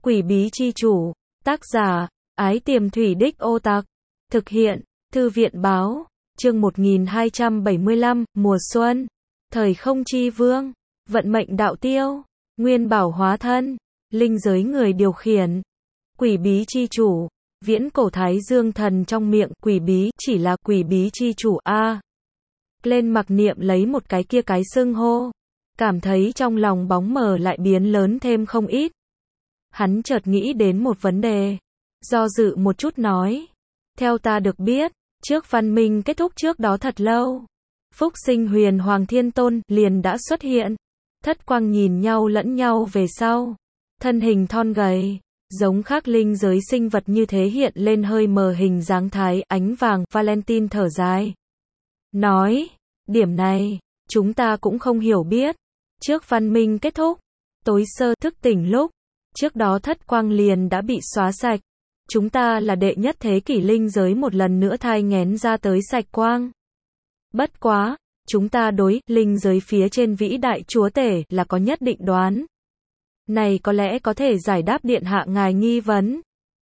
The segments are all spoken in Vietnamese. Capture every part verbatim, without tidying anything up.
Quỷ bí chi chủ, tác giả, Ái Tiềm Thủy Đích Ô Tặc, thực hiện, Thư viện báo, chương một nghìn hai trăm bảy mươi lăm, mùa xuân, thời không chi vương, vận mệnh đạo tiêu, nguyên bảo hóa thân, linh giới người điều khiển, quỷ bí chi chủ, viễn cổ thái dương thần trong miệng, quỷ bí, chỉ là quỷ bí chi chủ a. Lên mặc niệm lấy một cái kia cái xưng hô, cảm thấy trong lòng bóng mờ lại biến lớn thêm không ít. Hắn chợt nghĩ đến một vấn đề, do dự một chút nói, theo ta được biết, trước văn minh kết thúc trước đó thật lâu, Phúc Sinh Huyền Hoàng Thiên Tôn liền đã xuất hiện. Thất quang nhìn nhau lẫn nhau về sau, thân hình thon gầy, giống khác linh giới sinh vật như thế hiện lên hơi mờ hình dáng thái ánh vàng. Valentine thở dài, nói, điểm này, chúng ta cũng không hiểu biết. Trước văn minh kết thúc, tối sơ thức tỉnh lúc, trước đó thất quang liền đã bị xóa sạch. Chúng ta là đệ nhất thế kỷ linh giới một lần nữa thai nghén ra tới sạch quang. Bất quá, chúng ta đối linh giới phía trên vĩ đại chúa tể là có nhất định đoán. Này có lẽ có thể giải đáp điện hạ ngài nghi vấn.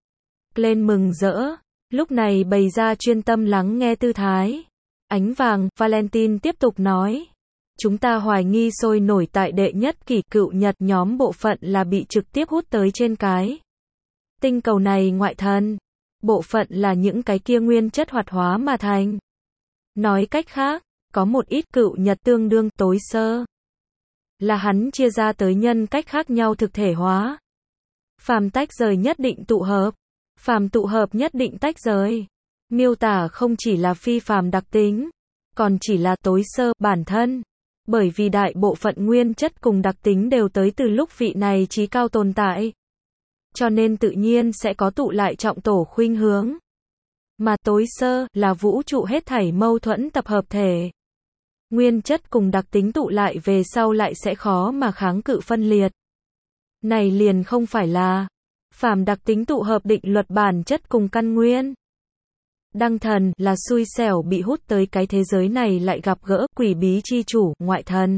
Lên mừng rỡ, lúc này bày ra chuyên tâm lắng nghe tư thái. Ánh vàng, Valentine tiếp tục nói. Chúng ta hoài nghi sôi nổi tại đệ nhất kỷ cựu nhật nhóm bộ phận là bị trực tiếp hút tới trên cái tinh cầu này ngoại thân. Bộ phận là những cái kia nguyên chất hoạt hóa mà thành. Nói cách khác, có một ít cựu nhật tương đương tối sơ. Là hắn chia ra tới nhân cách khác nhau thực thể hóa. Phàm tách rời nhất định tụ hợp. Phàm tụ hợp nhất định tách rời. Miêu tả không chỉ là phi phàm đặc tính, còn chỉ là tối sơ bản thân. Bởi vì đại bộ phận nguyên chất cùng đặc tính đều tới từ lúc vị này chí cao tồn tại. Cho nên tự nhiên sẽ có tụ lại trọng tổ khuynh hướng. Mà tối sơ là vũ trụ hết thảy mâu thuẫn tập hợp thể. Nguyên chất cùng đặc tính tụ lại về sau lại sẽ khó mà kháng cự phân liệt. Này liền không phải là phàm đặc tính tụ hợp định luật bản chất cùng căn nguyên. Đăng thần là xui xẻo bị hút tới cái thế giới này lại gặp gỡ quỷ bí chi chủ, ngoại thần.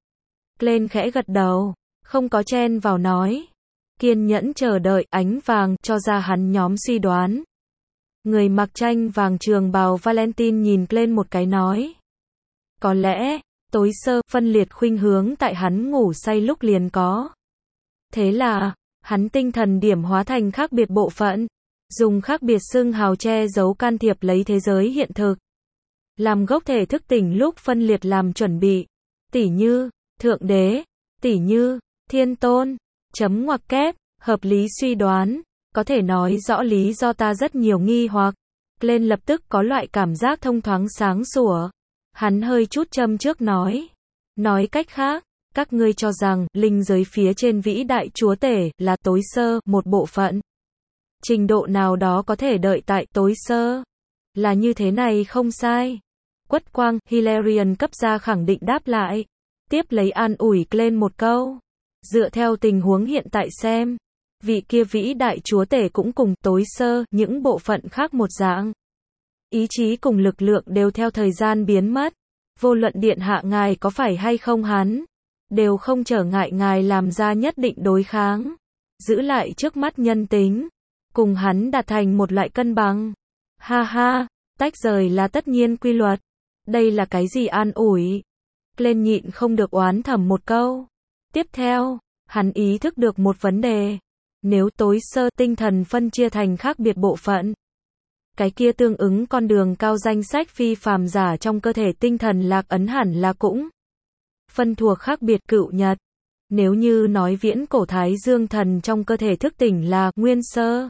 Lên khẽ gật đầu, không có chen vào nói. Kiên nhẫn chờ đợi, ánh vàng cho ra hắn nhóm suy đoán. Người mặc tranh vàng trường bào Valentine nhìn lên một cái nói. Có lẽ, tối sơ, phân liệt khuynh hướng tại hắn ngủ say lúc liền có. Thế là, hắn tinh thần điểm hóa thành khác biệt bộ phận, dùng khác biệt xưng hào che giấu can thiệp lấy thế giới hiện thực. Làm gốc thể thức tỉnh lúc phân liệt làm chuẩn bị. Tỉ như, thượng đế, tỉ như, thiên tôn, chấm ngoặc kép, hợp lý suy đoán, có thể nói rõ lý do ta rất nhiều nghi hoặc. Lên lập tức có loại cảm giác thông thoáng sáng sủa. Hắn hơi chút châm trước nói. Nói cách khác, các ngươi cho rằng, linh giới phía trên vĩ đại chúa tể, là tối sơ, một bộ phận. Trình độ nào đó có thể đợi tại tối sơ. Là như thế này không sai. Quất quang, Hilarion cấp ra khẳng định đáp lại. Tiếp lấy an ủi lên một câu. Dựa theo tình huống hiện tại xem. Vị kia vĩ đại chúa tể cũng cùng tối sơ, những bộ phận khác một dạng. Ý chí cùng lực lượng đều theo thời gian biến mất. Vô luận điện hạ ngài có phải hay không hắn, đều không trở ngại ngài làm ra nhất định đối kháng. Giữ lại trước mắt nhân tính. Cùng hắn đạt thành một loại cân bằng. Ha ha, tách rời là tất nhiên quy luật. Đây là cái gì an ủi? Lên nhịn không được oán thầm một câu. Tiếp theo, hắn ý thức được một vấn đề. Nếu tối sơ tinh thần phân chia thành khác biệt bộ phận, cái kia tương ứng con đường cao danh sách phi phàm giả trong cơ thể tinh thần lạc ấn hẳn là cũng phân thuộc khác biệt cựu nhật. Nếu như nói viễn cổ thái dương thần trong cơ thể thức tỉnh là nguyên sơ,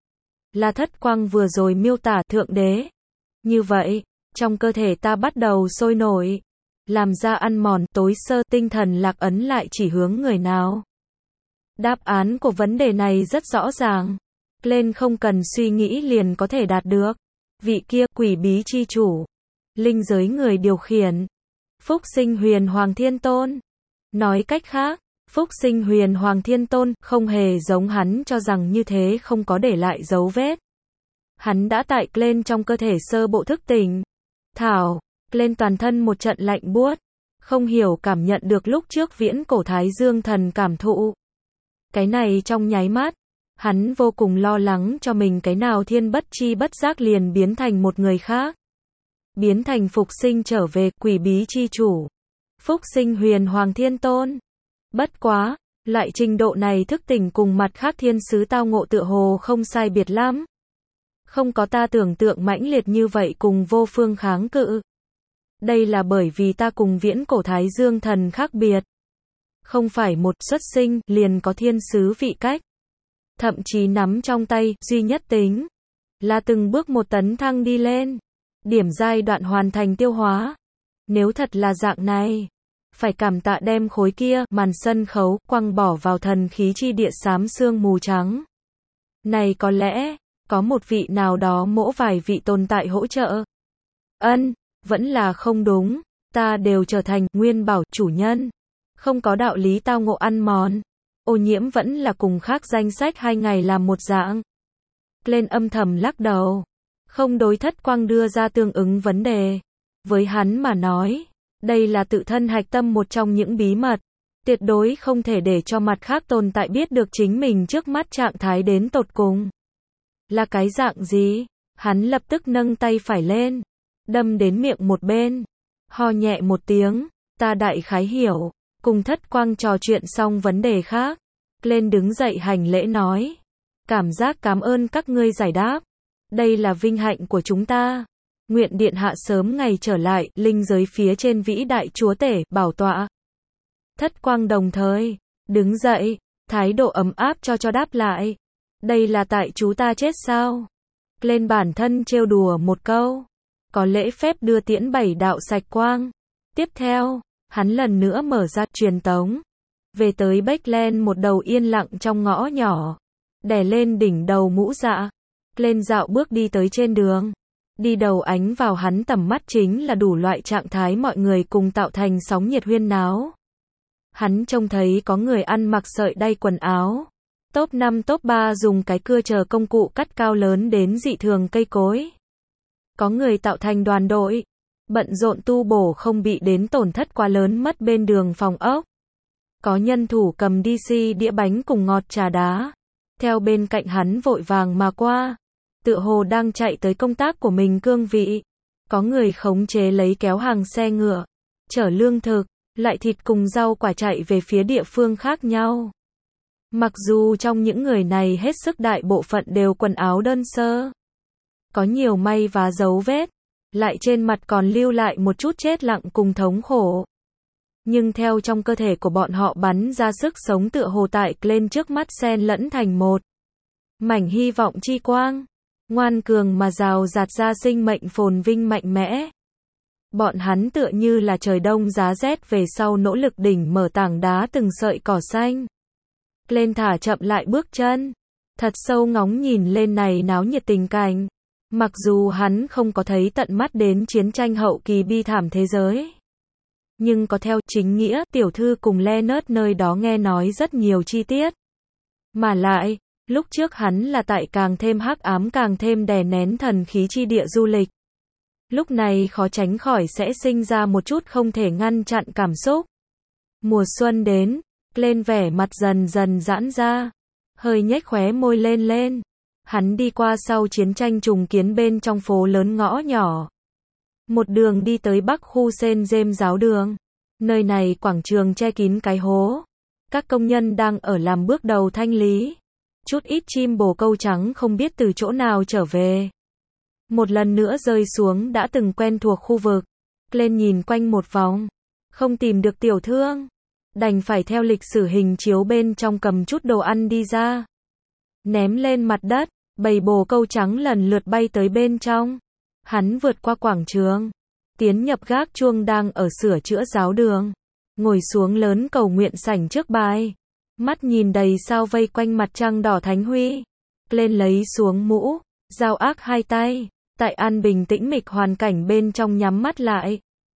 là thất quang vừa rồi miêu tả thượng đế. Như vậy, trong cơ thể ta bắt đầu sôi nổi, làm ra ăn mòn tối sơ tinh thần lạc ấn lại chỉ hướng người nào? Đáp án của vấn đề này rất rõ ràng. Lên không cần suy nghĩ liền có thể đạt được. Vị kia quỷ bí chi chủ, linh giới người điều khiển, Phúc Sinh Huyền Hoàng Thiên Tôn. Nói cách khác, Phúc Sinh Huyền Hoàng Thiên Tôn không hề giống hắn cho rằng như thế không có để lại dấu vết. Hắn đã tại lên trong cơ thể sơ bộ thức tỉnh. Thảo, lên toàn thân một trận lạnh buốt, không hiểu cảm nhận được lúc trước viễn cổ thái dương thần cảm thụ. Cái này trong nháy mắt, Hắn vô cùng lo lắng cho mình cái nào thiên bất chi bất giác liền biến thành một người khác. Biến thành phục sinh trở về quỷ bí chi chủ. Phúc sinh huyền hoàng thiên tôn. Bất quá, loại trình độ này thức tỉnh cùng mặt khác thiên sứ tao ngộ tựa hồ không sai biệt lắm. Không có ta tưởng tượng mãnh liệt như vậy cùng vô phương kháng cự. Đây là bởi vì ta cùng viễn cổ Thái Dương thần khác biệt. Không phải một xuất sinh liền có thiên sứ vị cách. Thậm chí nắm trong tay, duy nhất tính. Là từng bước một tấn thăng đi lên. Điểm giai đoạn hoàn thành tiêu hóa. Nếu thật là dạng này, phải cảm tạ đem khối kia, màn sân khấu, quăng bỏ vào thần khí chi địa xám sương mù trắng. Này có lẽ, có một vị nào đó mỗ vài vị tồn tại hỗ trợ. Ân, vẫn là không đúng, ta đều trở thành nguyên bảo chủ nhân. Không có đạo lý tao ngộ ăn mòn. Ô nhiễm vẫn là cùng khác danh sách hai ngày làm một dạng. Lên âm thầm lắc đầu. Không đối thất quang đưa ra tương ứng vấn đề. Với hắn mà nói, đây là tự thân hạch tâm một trong những bí mật. Tuyệt đối không thể để cho mặt khác tồn tại biết được chính mình trước mắt trạng thái đến tột cùng. Là cái dạng gì? Hắn lập tức nâng tay phải lên. Đâm đến miệng một bên. Ho nhẹ một tiếng. Ta đại khái hiểu. Cùng thất quang trò chuyện xong vấn đề khác. Lên đứng dậy hành lễ nói. Cảm giác cảm ơn các ngươi giải đáp. Đây là vinh hạnh của chúng ta. Nguyện điện hạ sớm ngày trở lại, linh giới phía trên vĩ đại chúa tể, bảo tọa. Thất quang đồng thời, đứng dậy, thái độ ấm áp cho cho đáp lại. Đây là tại chú ta chết sao? Lên bản thân trêu đùa một câu. Có lễ phép đưa tiễn bảy đạo sạch quang. Tiếp theo, hắn lần nữa mở ra truyền tống. Về tới Bách một đầu yên lặng trong ngõ nhỏ. Đè lên đỉnh đầu mũ dạ. Lên dạo bước đi tới trên đường. Đi đầu ánh vào hắn tầm mắt chính là đủ loại trạng thái mọi người cùng tạo thành sóng nhiệt huyên náo. Hắn trông thấy có người ăn mặc sợi đay quần áo. Top năm top ba dùng cái cưa chờ công cụ cắt cao lớn đến dị thường cây cối. Có người tạo thành đoàn đội. Bận rộn tu bổ không bị đến tổn thất quá lớn mất bên đường phòng ốc. Có nhân thủ cầm đê xê đĩa bánh cùng ngọt trà đá. Theo bên cạnh hắn vội vàng mà qua. Tựa hồ đang chạy tới công tác của mình cương vị. Có người khống chế lấy kéo hàng xe ngựa. Chở lương thực, lại thịt cùng rau quả chạy về phía địa phương khác nhau. Mặc dù trong những người này hết sức đại bộ phận đều quần áo đơn sơ. Có nhiều may và dấu vết. Lại trên mặt còn lưu lại một chút chết lặng cùng thống khổ. Nhưng theo trong cơ thể của bọn họ bắn ra sức sống tựa hồ tại lên trước mắt xen lẫn thành một. Mảnh hy vọng chi quang. Ngoan cường mà rào rạt ra sinh mệnh phồn vinh mạnh mẽ. Bọn hắn tựa như là trời đông giá rét về sau nỗ lực đỉnh mở tảng đá từng sợi cỏ xanh. Lên thả chậm lại bước chân. Thật sâu ngóng nhìn lên này náo nhiệt tình cảnh. Mặc dù hắn không có thấy tận mắt đến chiến tranh hậu kỳ bi thảm thế giới. Nhưng có theo chính nghĩa tiểu thư cùng Leonard nơi đó nghe nói rất nhiều chi tiết. Mà lại, lúc trước hắn là tại càng thêm hắc ám càng thêm đè nén thần khí chi địa du lịch. Lúc này khó tránh khỏi sẽ sinh ra một chút không thể ngăn chặn cảm xúc. Mùa xuân đến, lên vẻ mặt dần dần giãn ra. Hơi nhếch khóe môi lên lên. Hắn đi qua sau chiến tranh trùng kiến bên trong phố lớn ngõ nhỏ. Một đường đi tới bắc khu Sen Dêm giáo đường. Nơi này quảng trường che kín cái hố. Các công nhân đang ở làm bước đầu thanh lý. Chút ít chim bồ câu trắng không biết từ chỗ nào trở về. Một lần nữa rơi xuống đã từng quen thuộc khu vực. Lên nhìn quanh một vòng. Không tìm được tiểu thương. Đành phải theo lịch sử hình chiếu bên trong cầm chút đồ ăn đi ra. Ném lên mặt đất. Bầy bồ câu trắng lần lượt bay tới bên trong. Hắn vượt qua quảng trường. Tiến nhập gác chuông đang ở sửa chữa giáo đường. Ngồi xuống lớn cầu nguyện sảnh trước bài. Mắt nhìn đầy sao vây quanh mặt trăng đỏ thánh huy. Lên lấy xuống mũ. Dao ác hai tay. Tại an bình tĩnh mịch hoàn cảnh bên trong nhắm mắt lại.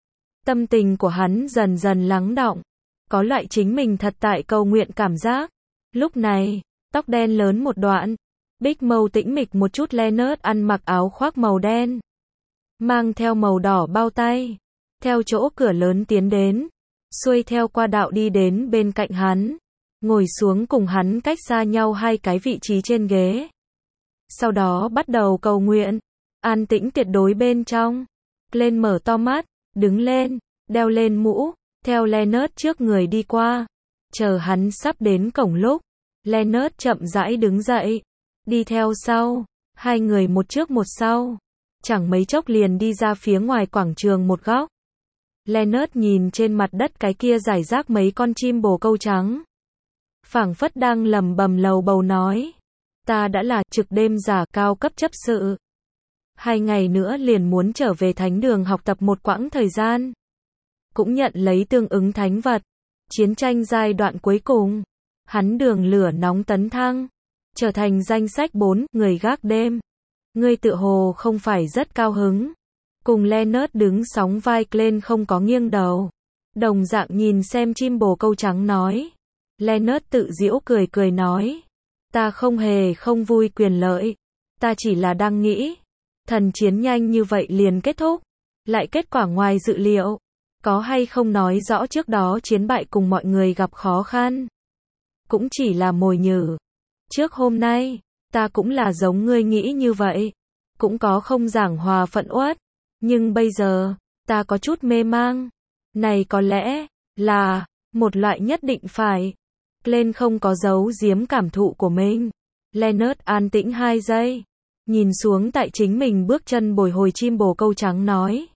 Tâm tình của hắn dần dần lắng đọng. Có loại chính mình thật tại cầu nguyện cảm giác. Lúc này, tóc đen lớn một đoạn. Bích màu tĩnh mịch một chút Leonard ăn mặc áo khoác màu đen. Mang theo màu đỏ bao tay. Theo chỗ cửa lớn tiến đến. Xuôi theo qua đạo đi đến bên cạnh hắn. ngồi xuống cùng hắn cách xa nhau hai cái vị trí trên ghế. Sau đó bắt đầu cầu nguyện, an tĩnh tuyệt đối bên trong. Glenn mở to mắt, đứng lên, đeo lên mũ, theo Leonard trước người đi qua. Chờ hắn sắp đến cổng lúc, Leonard chậm rãi đứng dậy, đi theo sau, hai người một trước một sau. Chẳng mấy chốc liền đi ra phía ngoài quảng trường một góc. Leonard nhìn trên mặt đất cái kia rải rác mấy con chim bồ câu trắng. Phảng phất đang lẩm bẩm lầu bầu nói. Ta đã là trực đêm giả cao cấp chấp sự. Hai ngày nữa liền muốn trở về thánh đường học tập một quãng thời gian. Cũng nhận lấy tương ứng thánh vật. Chiến tranh giai đoạn cuối cùng. Hắn đường lửa nóng tấn thăng. Trở thành danh sách bốn người gác đêm. Ngươi tự hồ không phải rất cao hứng. Cùng Leonard đứng sóng vai, Glenn không có nghiêng đầu. Đồng dạng nhìn xem chim bồ câu trắng nói. Leonard tự giễu cười cười nói. Ta không hề không vui quyền lợi. Ta chỉ là đang nghĩ. Thần chiến nhanh như vậy liền kết thúc. Lại kết quả ngoài dự liệu. Có hay không nói rõ trước đó chiến bại cùng mọi người gặp khó khăn. Cũng chỉ là mồi nhử. Trước hôm nay, ta cũng là giống ngươi nghĩ như vậy. Cũng có không giảng hòa phận uất. Nhưng bây giờ, ta có chút mê mang. Này có lẽ, là, một loại nhất định phải. Glenn không có giấu giếm cảm thụ của mình. Leonard an tĩnh hai giây. Nhìn xuống tại chính mình bước chân bồi hồi chim bồ câu trắng nói.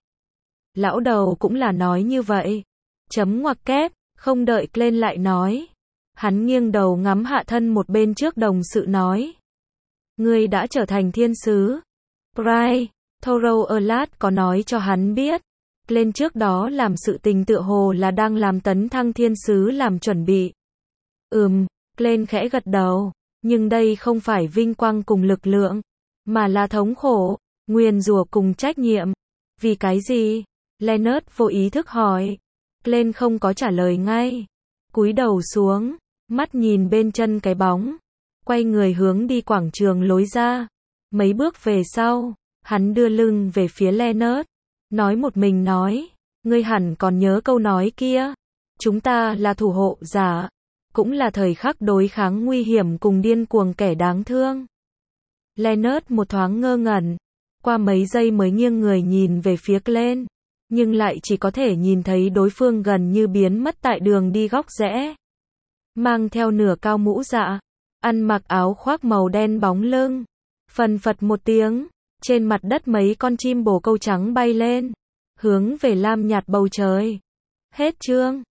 Lão đầu cũng là nói như vậy. Chấm ngoặc kép, không đợi Glenn lại nói. Hắn nghiêng đầu ngắm hạ thân một bên trước đồng sự nói. Ngươi đã trở thành thiên sứ. Bryce, Thorough Erlat có nói cho hắn biết. Glenn trước đó làm sự tình tựa hồ là đang làm tấn thăng thiên sứ làm chuẩn bị. Ừm, Glenn khẽ gật đầu. Nhưng đây không phải vinh quang cùng lực lượng. Mà là thống khổ, nguyền rủa cùng trách nhiệm. Vì cái gì? Leonard vô ý thức hỏi. Glenn không có trả lời ngay. Cúi đầu xuống, mắt nhìn bên chân cái bóng. Quay người hướng đi quảng trường lối ra. Mấy bước về sau, hắn đưa lưng về phía Leonard. Nói một mình nói. Ngươi hẳn còn nhớ câu nói kia. Chúng ta là thủ hộ giả. Cũng là thời khắc đối kháng nguy hiểm cùng điên cuồng kẻ đáng thương. Leonard một thoáng ngơ ngẩn. Qua mấy giây mới nghiêng người nhìn về phía Glenn. Nhưng lại chỉ có thể nhìn thấy đối phương gần như biến mất tại đường đi góc rẽ. Mang theo nửa cao mũ dạ. Ăn mặc áo khoác màu đen bóng lưng. Phần phật một tiếng. Trên mặt đất mấy con chim bồ câu trắng bay lên. Hướng về lam nhạt bầu trời. Hết chương.